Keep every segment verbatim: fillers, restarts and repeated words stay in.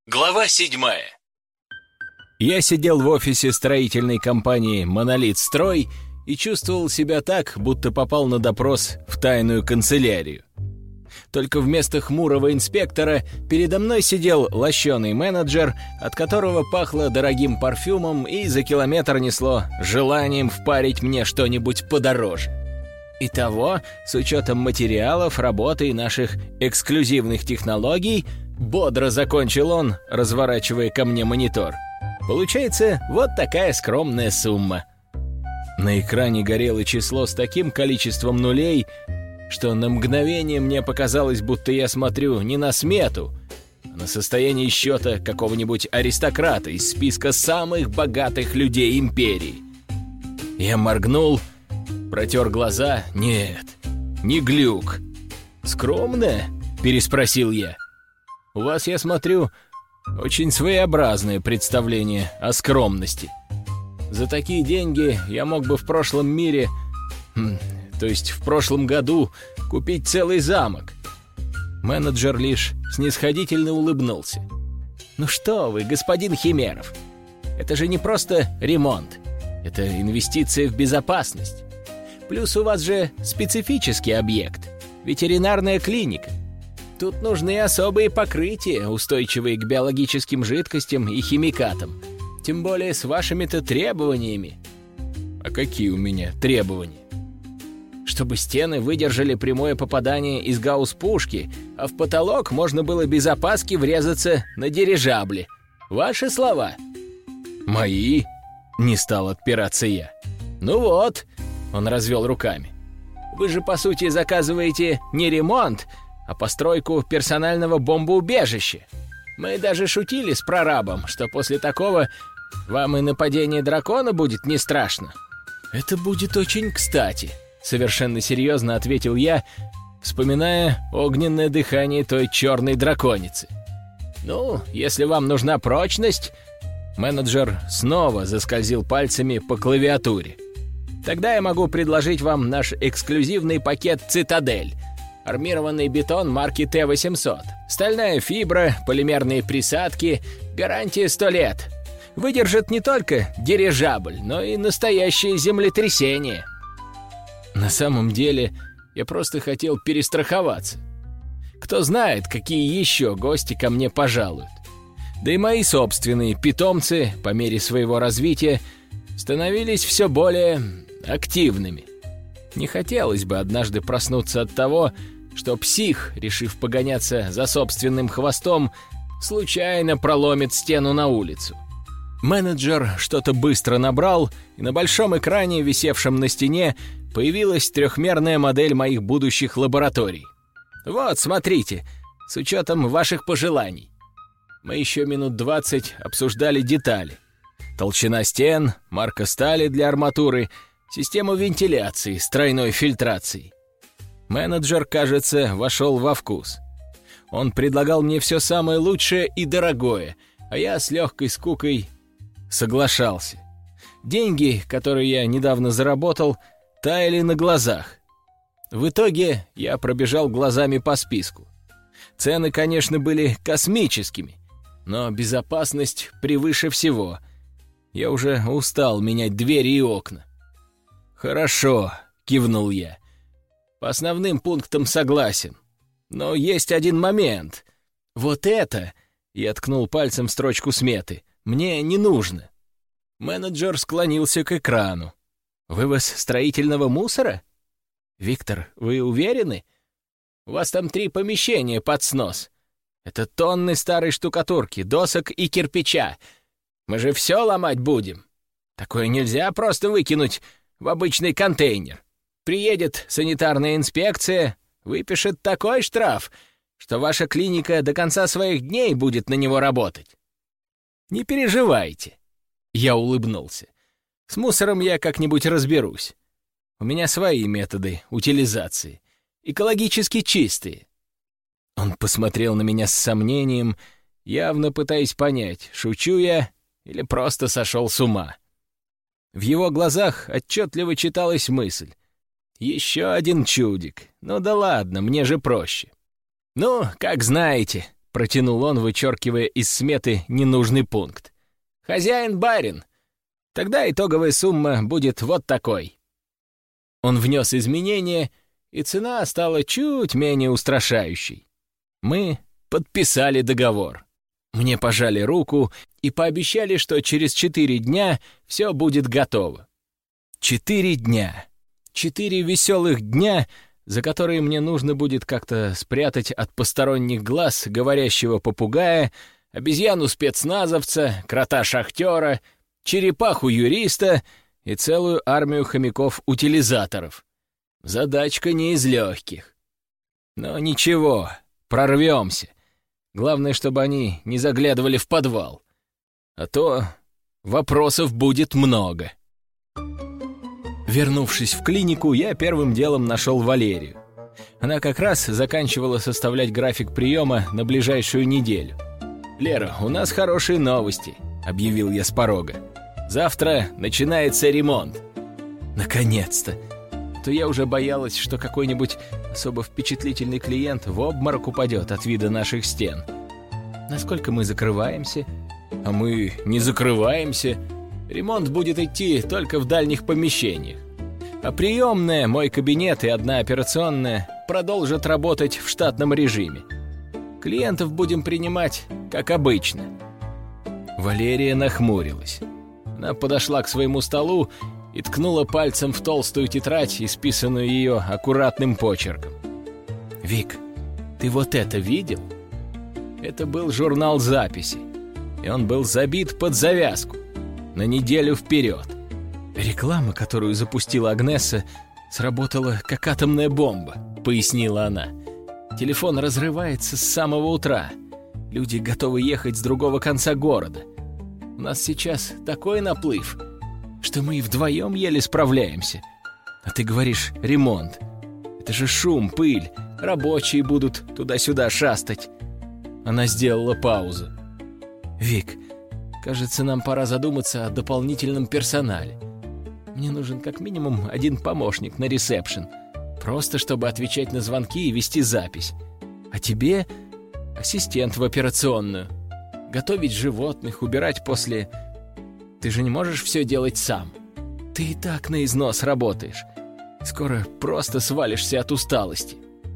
Глава седьмая. Я сидел в офисе строительной компании «Монолит Строй» и чувствовал себя так, будто попал на допрос в тайную канцелярию. Только вместо хмурого инспектора передо мной сидел лощеный менеджер, от которого пахло дорогим парфюмом и за километр несло желанием впарить мне что-нибудь подороже. Итого, с учетом материалов, работы и наших эксклюзивных технологий, бодро закончил он, разворачивая ко мне монитор. Получается, вот такая скромная сумма. На экране горело число с таким количеством нулей, что на мгновение мне показалось, будто я смотрю не на смету, а на состояние счета какого-нибудь аристократа из списка самых богатых людей империи. Я моргнул, протер глаза. Нет, не глюк. «Скромная?» — переспросил я. «У вас, я смотрю, очень своеобразное представление о скромности. За такие деньги я мог бы в прошлом мире, хм, то есть в прошлом году, купить целый замок». Менеджер лишь снисходительно улыбнулся. «Ну что вы, господин Химеров, это же не просто ремонт, это инвестиция в безопасность. Плюс у вас же специфический объект — ветеринарная клиника. Тут нужны особые покрытия, устойчивые к биологическим жидкостям и химикатам. Тем более с вашими-то требованиями». «А какие у меня требования?» «Чтобы стены выдержали прямое попадание из гаусс-пушки, а в потолок можно было без опаски врезаться на дирижабле. Ваши слова». «Мои?» — не стал отпираться я. «Ну вот», — он развел руками. «Вы же, по сути, заказываете не ремонт, а постройку персонального бомбоубежища. Мы даже шутили с прорабом, что после такого вам и нападение дракона будет не страшно». «Это будет очень кстати», — совершенно серьезно ответил я, вспоминая огненное дыхание той черной драконицы. «Ну, если вам нужна прочность...» Менеджер снова заскользил пальцами по клавиатуре. «Тогда я могу предложить вам наш эксклюзивный пакет «Цитадель». Армированный бетон марки Т восемьсот. Стальная фибра, полимерные присадки, гарантия сто лет. Выдержит не только дирижабль, но и настоящее землетрясение». На самом деле, я просто хотел перестраховаться. Кто знает, какие еще гости ко мне пожалуют. Да и мои собственные питомцы, по мере своего развития, становились все более активными. Не хотелось бы однажды проснуться от того, что псих, решив погоняться за собственным хвостом, случайно проломит стену на улицу. Менеджер что-то быстро набрал, и на большом экране, висевшем на стене, появилась трехмерная модель моих будущих лабораторий. «Вот, смотрите, с учетом ваших пожеланий». Мы еще минут двадцать обсуждали детали. Толщина стен, марка стали для арматуры, систему вентиляции с тройной фильтрацией. Менеджер, кажется, вошел во вкус. Он предлагал мне все самое лучшее и дорогое, а я с легкой скукой соглашался. Деньги, которые я недавно заработал, таяли на глазах. В итоге я пробежал глазами по списку. Цены, конечно, были космическими, но безопасность превыше всего. Я уже устал менять двери и окна. «Хорошо», — кивнул я. «По основным пунктам согласен. Но есть один момент. Вот это...» — я ткнул пальцем в строчку сметы. «Мне не нужно». Менеджер склонился к экрану. «Вывоз строительного мусора? Виктор, вы уверены? У вас там три помещения под снос. Это тонны старой штукатурки, досок и кирпича. Мы же все ломать будем. Такое нельзя просто выкинуть в обычный контейнер. Приедет санитарная инспекция, выпишет такой штраф, что ваша клиника до конца своих дней будет на него работать». «Не переживайте», — я улыбнулся. «С мусором я как-нибудь разберусь. У меня свои методы утилизации, экологически чистые». Он посмотрел на меня с сомнением, явно пытаясь понять, шучу я или просто сошел с ума. В его глазах отчетливо читалась мысль. «Еще один чудик. Ну да ладно, мне же проще». «Ну, как знаете», — протянул он, вычеркивая из сметы ненужный пункт. «Хозяин барин. Тогда итоговая сумма будет вот такой». Он внес изменения, и цена стала чуть менее устрашающей. Мы подписали договор. Мне пожали руку и пообещали, что через четыре дня все будет готово. Четыре дня. Четыре веселых дня, за которые мне нужно будет как-то спрятать от посторонних глаз говорящего попугая, обезьяну-спецназовца, крота-шахтера, черепаху-юриста и целую армию хомяков-утилизаторов. Задачка не из легких. Но ничего, прорвемся. Главное, чтобы они не заглядывали в подвал. А то вопросов будет много. Вернувшись в клинику, я первым делом нашел Валерию. Она как раз заканчивала составлять график приема на ближайшую неделю. «Лера, у нас хорошие новости», — объявил я с порога. «Завтра начинается ремонт». Наконец-то! То я уже боялась, что какой-нибудь особо впечатлительный клиент в обморок упадет от вида наших стен. Насколько мы закрываемся? А мы не закрываемся. Ремонт будет идти только в дальних помещениях. А приемная, мой кабинет и одна операционная продолжат работать в штатном режиме. Клиентов будем принимать, как обычно. Валерия нахмурилась. Она подошла к своему столу и ткнула пальцем в толстую тетрадь, исписанную ее аккуратным почерком. «Вик, ты вот это видел?» Это был журнал записи, и он был забит под завязку, на неделю вперед. «Реклама, которую запустила Агнесса, сработала как атомная бомба», — пояснила она. «Телефон разрывается с самого утра. Люди готовы ехать с другого конца города. У нас сейчас такой наплыв, что мы и вдвоем еле справляемся. А ты говоришь ремонт. Это же шум, пыль, рабочие будут туда-сюда шастать». Она сделала паузу. «Вик, кажется, нам пора задуматься о дополнительном персонале. Мне нужен как минимум один помощник на ресепшн, просто чтобы отвечать на звонки и вести запись. А тебе ассистент в операционную. Готовить животных, убирать после... Ты же не можешь все делать сам. Ты и так на износ работаешь. Скоро просто свалишься от усталости».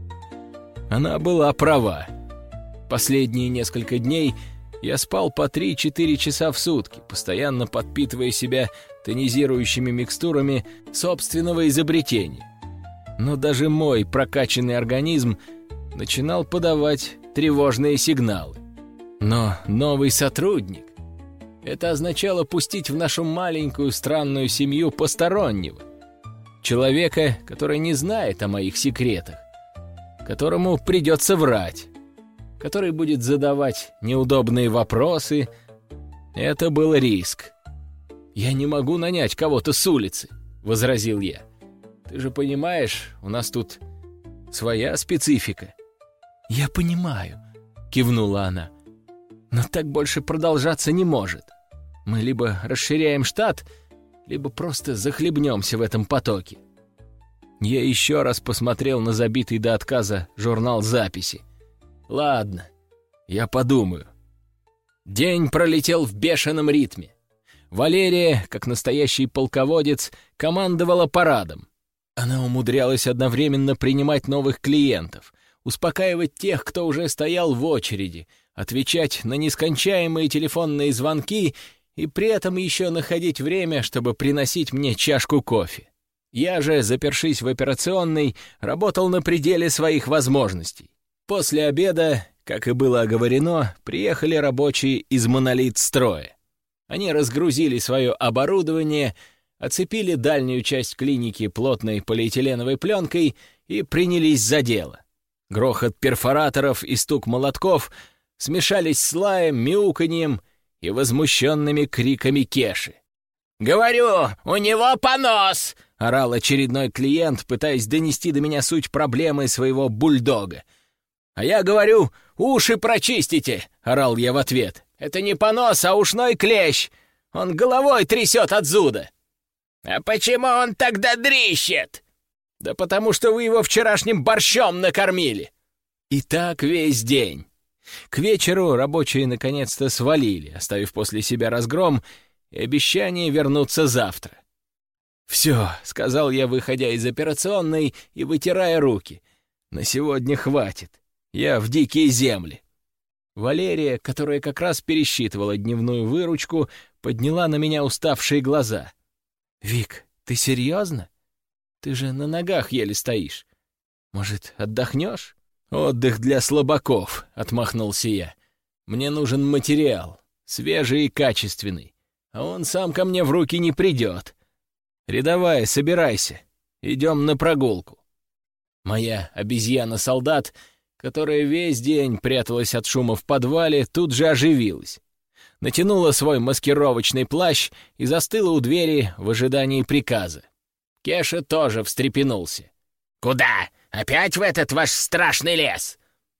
Она была права. Последние несколько дней я спал по три-четыре часа в сутки, постоянно подпитывая себя тонизирующими микстурами собственного изобретения. Но даже мой прокачанный организм начинал подавать тревожные сигналы. Но новый сотрудник — это означало пустить в нашу маленькую странную семью постороннего. Человека, который не знает о моих секретах, которому придется врать, который будет задавать неудобные вопросы. Это был риск. «Я не могу нанять кого-то с улицы», — возразил я. «Ты же понимаешь, у нас тут своя специфика». «Я понимаю», — кивнула она. «Но так больше продолжаться не может. Мы либо расширяем штат, либо просто захлебнемся в этом потоке». Я еще раз посмотрел на забитый до отказа журнал записи. «Ладно, я подумаю». День пролетел в бешеном ритме. Валерия, как настоящий полководец, командовала парадом. Она умудрялась одновременно принимать новых клиентов, успокаивать тех, кто уже стоял в очереди, отвечать на нескончаемые телефонные звонки и при этом еще находить время, чтобы приносить мне чашку кофе. Я же, запершись в операционной, работал на пределе своих возможностей. После обеда, как и было оговорено, приехали рабочие из «Монолит-строя». Они разгрузили свое оборудование, оцепили дальнюю часть клиники плотной полиэтиленовой пленкой и принялись за дело. Грохот перфораторов и стук молотков смешались с лаем, мяуканьем и возмущенными криками Кеши. «Говорю, у него понос!» — орал очередной клиент, пытаясь донести до меня суть проблемы своего бульдога. «А я говорю, уши прочистите!» — орал я в ответ. «Это не понос, а ушной клещ! Он головой трясет от зуда!» «А почему он тогда дрищет?» «Да потому что вы его вчерашним борщом накормили!» И так весь день. К вечеру рабочие наконец-то свалили, оставив после себя разгром и обещание вернуться завтра. «Все», — сказал я, выходя из операционной и вытирая руки, — «на сегодня хватит. Я в дикие земли». Валерия, которая как раз пересчитывала дневную выручку, подняла на меня уставшие глаза. «Вик, ты серьезно? Ты же на ногах еле стоишь. Может, отдохнешь?» «Отдых для слабаков», — отмахнулся я. «Мне нужен материал, свежий и качественный, а он сам ко мне в руки не придет. Рядовая, собирайся, идем на прогулку». Моя обезьяна-солдат, которая весь день пряталась от шума в подвале, тут же оживилась. Натянула свой маскировочный плащ и застыла у двери в ожидании приказа. Кеша тоже встрепенулся. «Куда? Опять в этот ваш страшный лес?»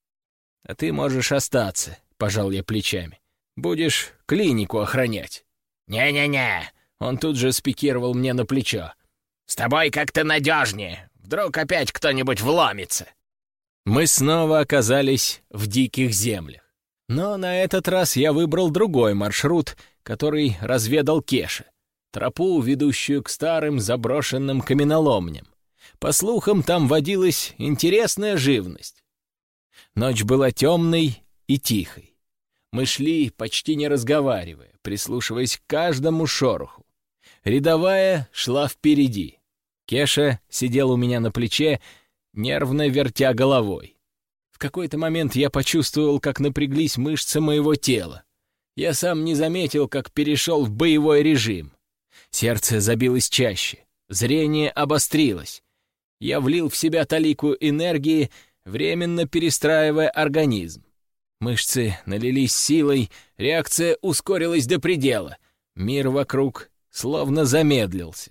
«А ты можешь остаться», — пожал я плечами. «Будешь клинику охранять». «Не-не-не», — он тут же спикировал мне на плечо. «С тобой как-то надежнее. Вдруг опять кто-нибудь вломится». Мы снова оказались в диких землях. Но на этот раз я выбрал другой маршрут, который разведал Кеша. Тропу, ведущую к старым заброшенным каменоломням. По слухам, там водилась интересная живность. Ночь была темной и тихой. Мы шли, почти не разговаривая, прислушиваясь к каждому шороху. Рядовая шла впереди. Кеша сидел у меня на плече, нервно вертя головой. В какой-то момент я почувствовал, как напряглись мышцы моего тела. Я сам не заметил, как перешел в боевой режим. Сердце забилось чаще, зрение обострилось. Я влил в себя талику энергии, временно перестраивая организм. Мышцы налились силой, реакция ускорилась до предела. Мир вокруг словно замедлился.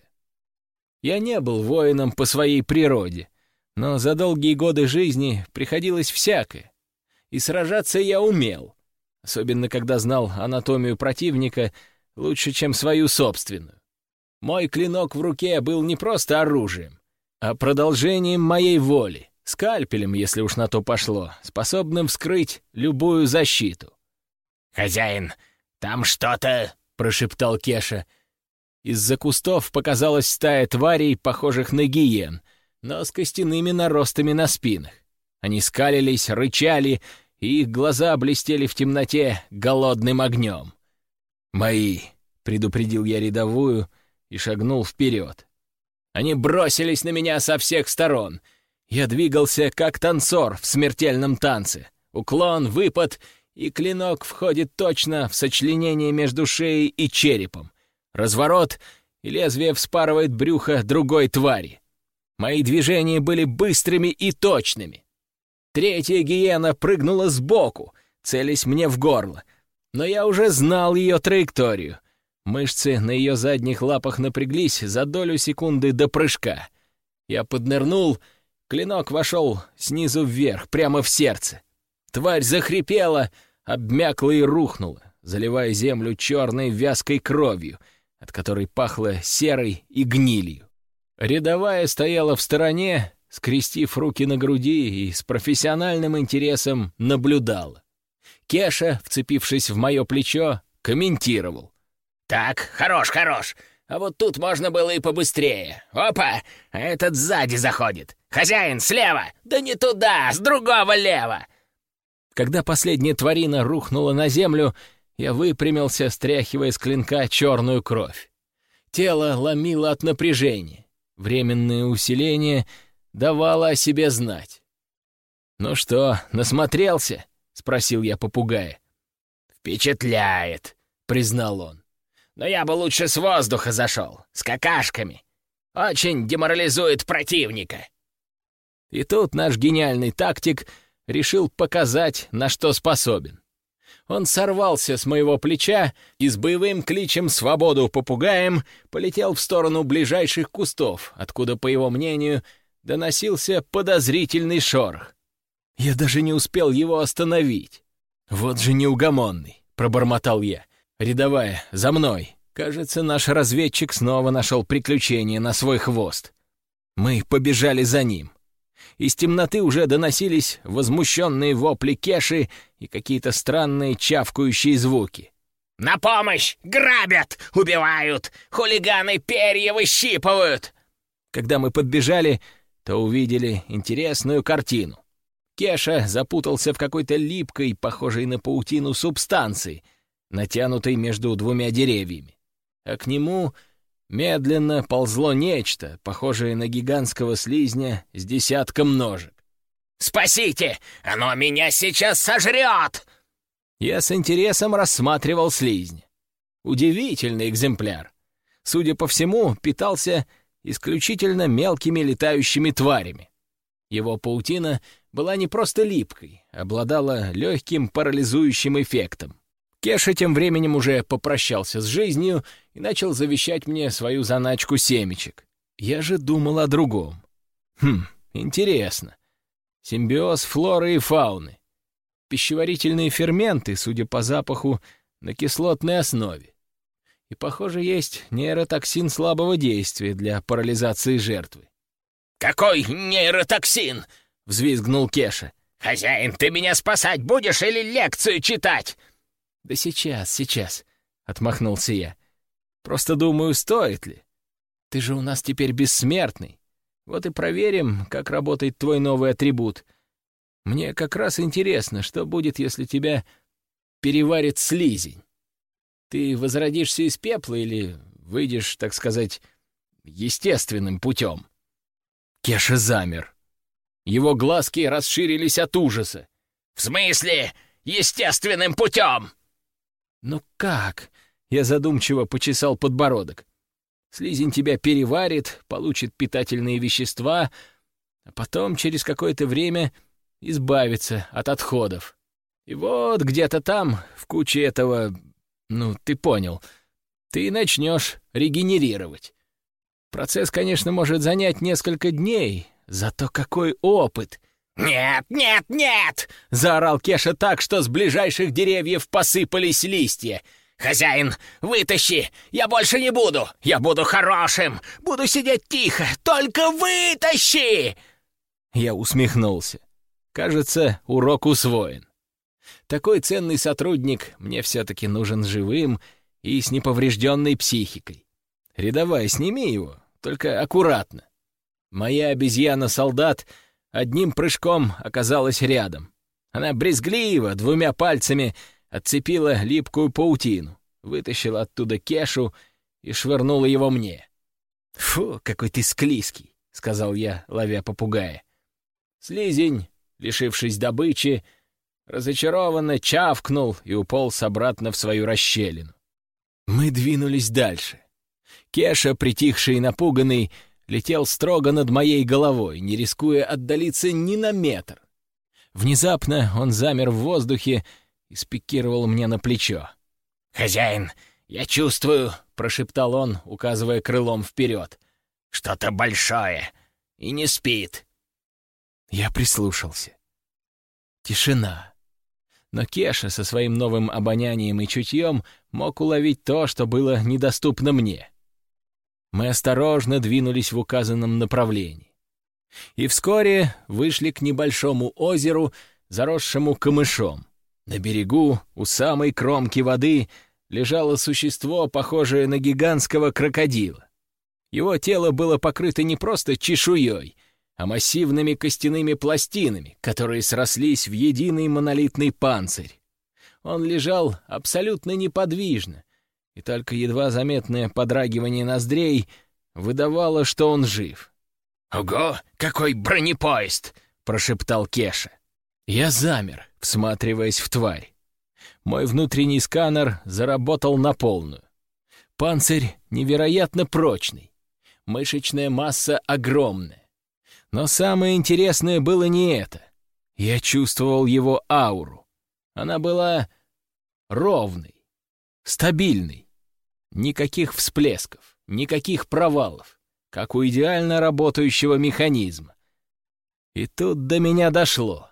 Я не был воином по своей природе, но за долгие годы жизни приходилось всякое. И сражаться я умел, особенно когда знал анатомию противника лучше, чем свою собственную. Мой клинок в руке был не просто оружием, а продолжением моей воли, скальпелем, если уж на то пошло, способным вскрыть любую защиту. «Хозяин, там что-то...» — прошептал Кеша. Из-за кустов показалась стая тварей, похожих на гиен, но с костяными наростами на спинах. Они скалились, рычали, и их глаза блестели в темноте голодным огнем. «Мои!» — предупредил я рядовую и шагнул вперед. Они бросились на меня со всех сторон. Я двигался, как танцор в смертельном танце. Уклон, выпад, и клинок входит точно в сочленение между шеей и черепом. Разворот, и лезвие вспарывает брюхо другой твари. Мои движения были быстрыми и точными. Третья гиена прыгнула сбоку, целясь мне в горло. Но я уже знал ее траекторию. Мышцы на ее задних лапах напряглись за долю секунды до прыжка. Я поднырнул, клинок вошел снизу вверх, прямо в сердце. Тварь захрипела, обмякла и рухнула, заливая землю черной вязкой кровью, от которой пахло серой и гнилью. Рядовая стояла в стороне, скрестив руки на груди, и с профессиональным интересом наблюдала. Кеша, вцепившись в мое плечо, комментировал. «Так, хорош, хорош. А вот тут можно было и побыстрее. Опа! А этот сзади заходит. Хозяин, слева! Да не туда, с другого лева!» Когда последняя тварина рухнула на землю, я выпрямился, стряхивая с клинка черную кровь. Тело ломило от напряжения. Временное усиление давало о себе знать. «Ну что, насмотрелся?» — спросил я попугая. «Впечатляет», — признал он. «Но я бы лучше с воздуха зашел, с какашками. Очень деморализует противника». И тут наш гениальный тактик решил показать, на что способен. Он сорвался с моего плеча и с боевым кличем «Свободу попугаем» полетел в сторону ближайших кустов, откуда, по его мнению, доносился подозрительный шорох. Я даже не успел его остановить. «Вот же неугомонный», — пробормотал я. «Рядовая, за мной». Кажется, наш разведчик снова нашел приключение на свой хвост. Мы побежали за ним. Из темноты уже доносились возмущенные вопли Кеши и какие-то странные чавкающие звуки. «На помощь! Грабят! Убивают! Хулиганы перья выщипывают!» Когда мы подбежали, то увидели интересную картину. Кеша запутался в какой-то липкой, похожей на паутину субстанции, натянутой между двумя деревьями. А к нему медленно ползло нечто, похожее на гигантского слизня с десятком ножек. «Спасите! Оно меня сейчас сожрет!» Я с интересом рассматривал слизня. Удивительный экземпляр. Судя по всему, питался исключительно мелкими летающими тварями. Его паутина была не просто липкой, обладала легким парализующим эффектом. Кеша тем временем уже попрощался с жизнью и начал завещать мне свою заначку семечек. Я же думал о другом. Хм, интересно. Симбиоз флоры и фауны. Пищеварительные ферменты, судя по запаху, на кислотной основе. И, похоже, есть нейротоксин слабого действия для парализации жертвы. «Какой нейротоксин?» — взвизгнул Кеша. «Хозяин, ты меня спасать будешь или лекцию читать?» «Да сейчас, сейчас», — отмахнулся я. «Просто думаю, стоит ли? Ты же у нас теперь бессмертный. Вот и проверим, как работает твой новый атрибут. Мне как раз интересно, что будет, если тебя переварит слизень. Ты возродишься из пепла или выйдешь, так сказать, естественным путем?» Кеша замер. Его глазки расширились от ужаса. «В смысле естественным путем?» «Ну как?» — я задумчиво почесал подбородок. «Слизень тебя переварит, получит питательные вещества, а потом через какое-то время избавится от отходов. И вот где-то там, в куче этого, ну, ты понял, ты начнешь регенерировать. Процесс, конечно, может занять несколько дней, зато какой опыт!» «Нет, нет, нет!» — заорал Кеша так, что с ближайших деревьев посыпались листья. «Хозяин, вытащи! Я больше не буду! Я буду хорошим! Буду сидеть тихо! Только вытащи!» Я усмехнулся. Кажется, урок усвоен. Такой ценный сотрудник мне все-таки нужен живым и с неповрежденной психикой. Рядовая, сними его, только аккуратно. Моя обезьяна-солдат одним прыжком оказалась рядом. Она брезгливо двумя пальцами отцепила липкую паутину, вытащила оттуда Кешу и швырнула его мне. «Фу, какой ты склизкий», — сказал я, ловя попугая. Слизень, лишившись добычи, разочарованно чавкнул и уполз обратно в свою расщелину. Мы двинулись дальше. Кеша, притихший и напуганный, летел строго над моей головой, не рискуя отдалиться ни на метр. Внезапно он замер в воздухе и спикировал мне на плечо. «Хозяин, я чувствую», — прошептал он, указывая крылом вперед, — «что-то большое и не спит». Я прислушался. Тишина. Но Кеша со своим новым обонянием и чутьем мог уловить то, что было недоступно мне. Мы осторожно двинулись в указанном направлении. И вскоре вышли к небольшому озеру, заросшему камышом. На берегу, у самой кромки воды, лежало существо, похожее на гигантского крокодила. Его тело было покрыто не просто чешуей, а массивными костяными пластинами, которые срослись в единый монолитный панцирь. Он лежал абсолютно неподвижно, и только едва заметное подрагивание ноздрей выдавало, что он жив. «Ого, какой бронепоезд!» — прошептал Кеша. Я замер, всматриваясь в тварь. Мой внутренний сканер заработал на полную. Панцирь невероятно прочный, мышечная масса огромная. Но самое интересное было не это. Я чувствовал его ауру. Она была ровной, стабильной. Никаких всплесков, никаких провалов, как у идеально работающего механизма. И тут до меня дошло.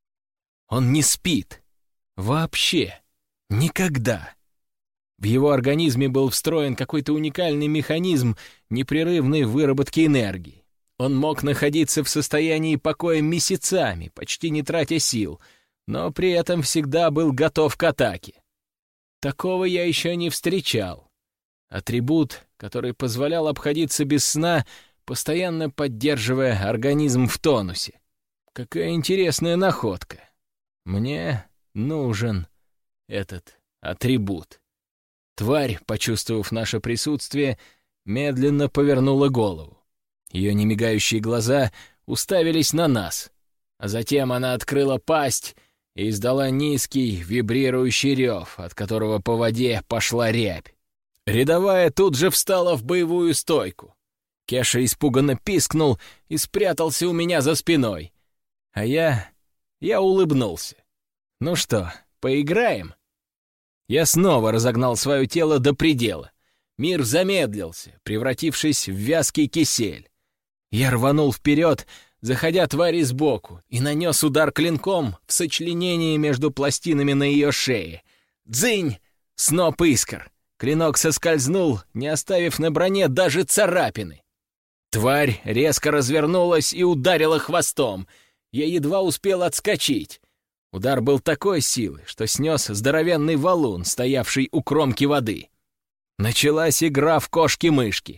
Он не спит. Вообще. Никогда. В его организме был встроен какой-то уникальный механизм непрерывной выработки энергии. Он мог находиться в состоянии покоя месяцами, почти не тратя сил, но при этом всегда был готов к атаке. Такого я еще не встречал. Атрибут, который позволял обходиться без сна, постоянно поддерживая организм в тонусе. Какая интересная находка. Мне нужен этот атрибут. Тварь, почувствовав наше присутствие, медленно повернула голову. Ее немигающие глаза уставились на нас, а затем она открыла пасть и издала низкий вибрирующий рев, от которого по воде пошла рябь. Рядовая тут же встала в боевую стойку. Кеша испуганно пискнул и спрятался у меня за спиной. А я... я улыбнулся. «Ну что, поиграем?» Я снова разогнал свое тело до предела. Мир замедлился, превратившись в вязкий кисель. Я рванул вперед, заходя твари сбоку, и нанес удар клинком в сочленении между пластинами на ее шее. Дзынь! Сноп искр. Клинок соскользнул, не оставив на броне даже царапины. Тварь резко развернулась и ударила хвостом. Я едва успел отскочить. Удар был такой силы, что снес здоровенный валун, стоявший у кромки воды. Началась игра в кошки-мышки.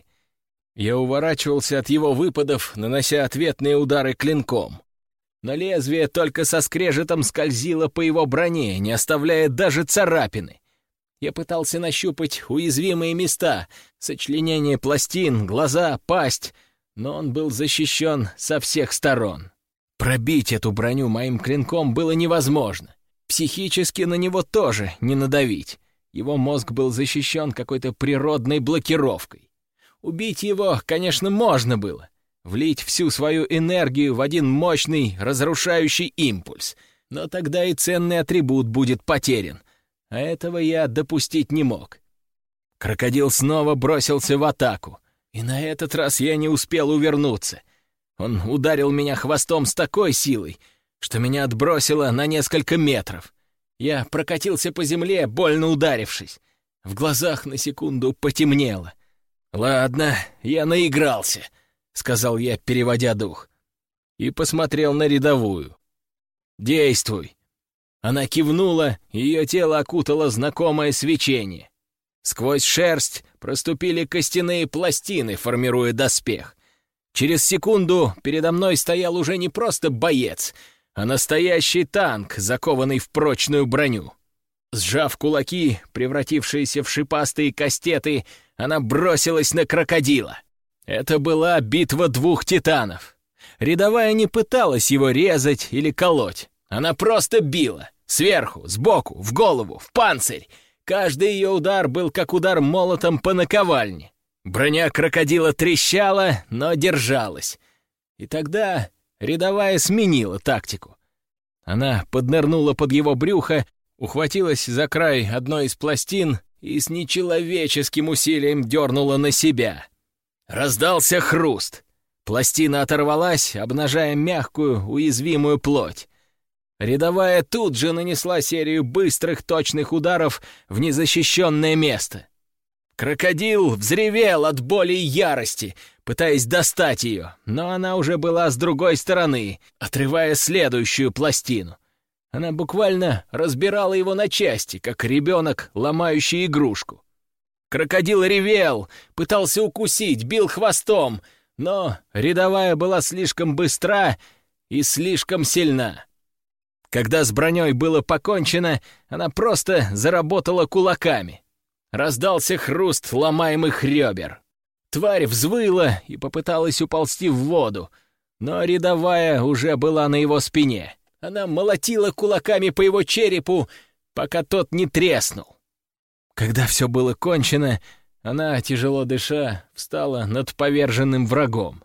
Я уворачивался от его выпадов, нанося ответные удары клинком. Но лезвие только со скрежетом скользило по его броне, не оставляя даже царапины. Я пытался нащупать уязвимые места, сочленение пластин, глаза, пасть, но он был защищен со всех сторон. Пробить эту броню моим клинком было невозможно. Психически на него тоже не надавить. Его мозг был защищен какой-то природной блокировкой. Убить его, конечно, можно было. Влить всю свою энергию в один мощный, разрушающий импульс. Но тогда и ценный атрибут будет потерян. А этого я допустить не мог. Крокодил снова бросился в атаку. И на этот раз я не успел увернуться. Он ударил меня хвостом с такой силой, что меня отбросило на несколько метров. Я прокатился по земле, больно ударившись. В глазах на секунду потемнело. «Ладно, я наигрался», — сказал я, переводя дух. И посмотрел на рядовую. «Действуй». Она кивнула, и ее тело окутало знакомое свечение. Сквозь шерсть проступили костяные пластины, формируя доспех. Через секунду передо мной стоял уже не просто боец, а настоящий танк, закованный в прочную броню. Сжав кулаки, превратившиеся в шипастые кастеты, она бросилась на крокодила. Это была битва двух титанов. Рядовая не пыталась его резать или колоть. Она просто била. Сверху, сбоку, в голову, в панцирь. Каждый ее удар был как удар молотом по наковальне. Броня крокодила трещала, но держалась. И тогда рядовая сменила тактику. Она поднырнула под его брюхо, ухватилась за край одной из пластин и с нечеловеческим усилием дернула на себя. Раздался хруст. Пластина оторвалась, обнажая мягкую, уязвимую плоть. Рядовая тут же нанесла серию быстрых, точных ударов в незащищенное место. Крокодил взревел от боли и ярости, пытаясь достать ее, но она уже была с другой стороны, отрывая следующую пластину. Она буквально разбирала его на части, как ребенок, ломающий игрушку. Крокодил ревел, пытался укусить, бил хвостом, но рядовая была слишком быстра и слишком сильна. Когда с броней было покончено, она просто заработала кулаками. Раздался хруст ломаемых ребер. Тварь взвыла и попыталась уползти в воду, но рядовая уже была на его спине. Она молотила кулаками по его черепу, пока тот не треснул. Когда все было кончено, она, тяжело дыша, встала над поверженным врагом.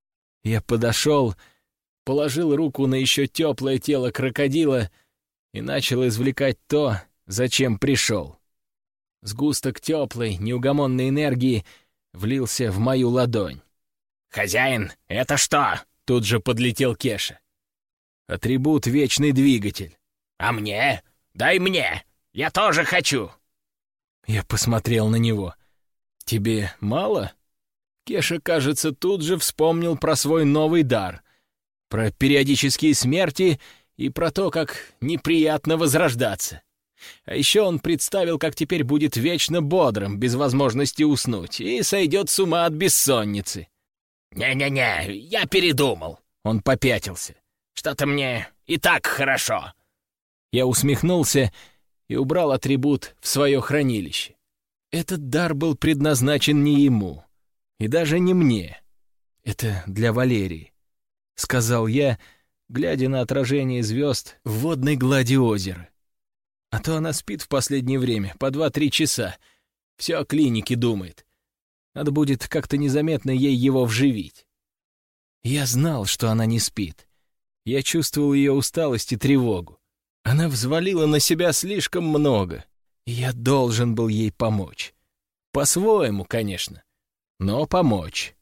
Я подошел, положил руку на еще теплое тело крокодила и начал извлекать то, зачем пришел. Сгусток теплой, неугомонной энергии влился в мою ладонь. «Хозяин, это что?» — тут же подлетел Кеша. «Атрибут — вечный двигатель». «А мне? Дай мне! Я тоже хочу!» Я посмотрел на него. «Тебе мало?» Кеша, кажется, тут же вспомнил про свой новый дар, про периодические смерти и про то, как неприятно возрождаться. А еще он представил, как теперь будет вечно бодрым, без возможности уснуть, и сойдет с ума от бессонницы. «Не-не-не, я передумал». Он попятился. «Что-то мне и так хорошо». Я усмехнулся и убрал атрибут в свое хранилище. Этот дар был предназначен не ему, и даже не мне. Это для Валерии, — сказал я, глядя на отражение звезд в водной глади озера. А то она спит в последнее время по два-три часа, все о клинике думает. Надо будет как-то незаметно ей его вживить. Я знал, что она не спит. Я чувствовал ее усталость и тревогу. Она взвалила на себя слишком много, и я должен был ей помочь. По-своему, конечно, но помочь.